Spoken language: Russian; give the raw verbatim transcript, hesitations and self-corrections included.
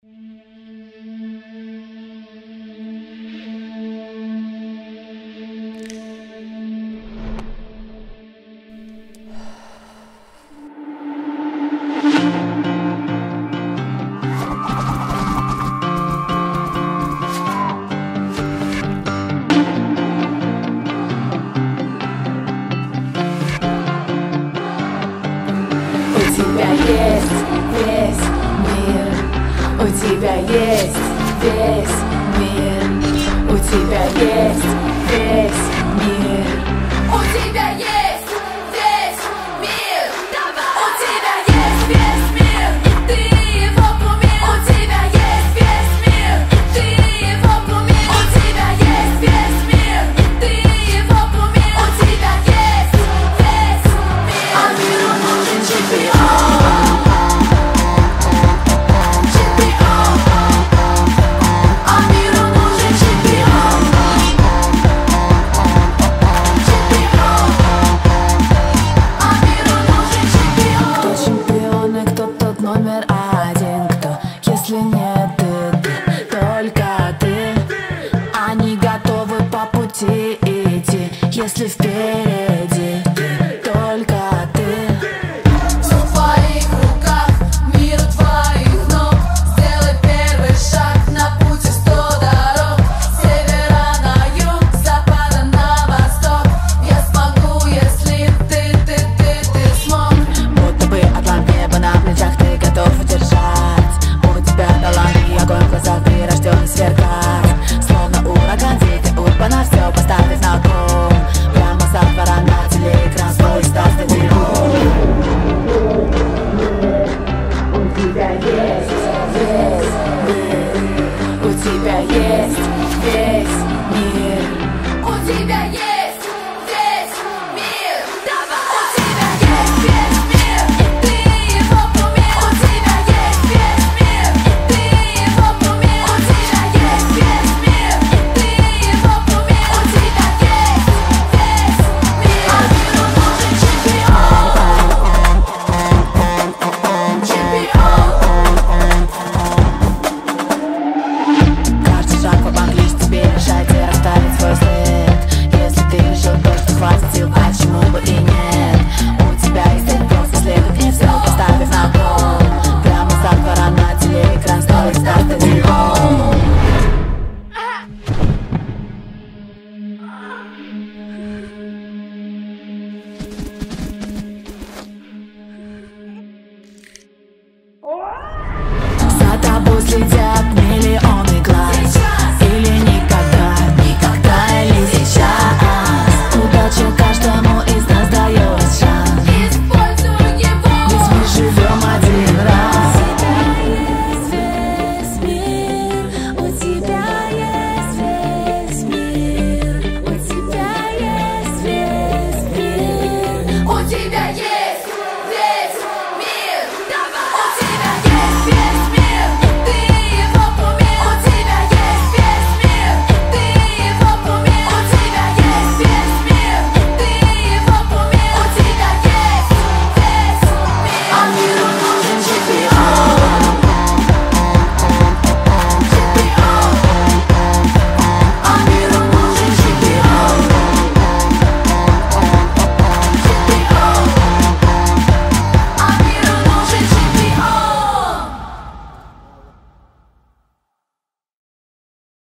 У тебя есть весь мир, у тебя есть весь мир, у тебя есть весь мир, у тебя есть весь мир, давай. У тебя есть весь мир, и ты его кумир. У тебя есть весь мир, и ты его кумир. У тебя есть весь мир, и ты его кумир. У тебя есть весь мир, а миру нужен чемпион. Номер один, кто, если не ты, ты, только ты. Они готовы по пути идти, если впереди ты, только ты. Все в твоих руках, мир у твоих ног. Сделай первый шаг на пути сто дорог. С севера на юг, с запада на восток. Я смогу, если ты, ты, ты, ты смог. Будто бы атлант неба на плечах, ты готов удержать. У тебя талант и огонь в глазах, ты рожден сверкать. Словно ураган, ветер урбана, все поставив на кон. Прямо со двора на телеэкран, свой став стадион. У тебя есть весь мир, у тебя есть весь мир, у тебя есть весь мир, давай. У тебя есть весь мир, и ты его кумир. У тебя есть весь мир, и ты его кумир. У тебя есть весь мир, и ты его кумир. У тебя есть весь мир, а миру нужен чемпион. Чемпион. Каждый шаг по-банк лишь тебе решать и расставить свой след. Если ты решил то, что хватит сил, почему бы и нет? У тебя есть цель, просто следуй к ней, все поставив на кон. Прямо со двора на телеэкран, снова старт стадион. За тобой следят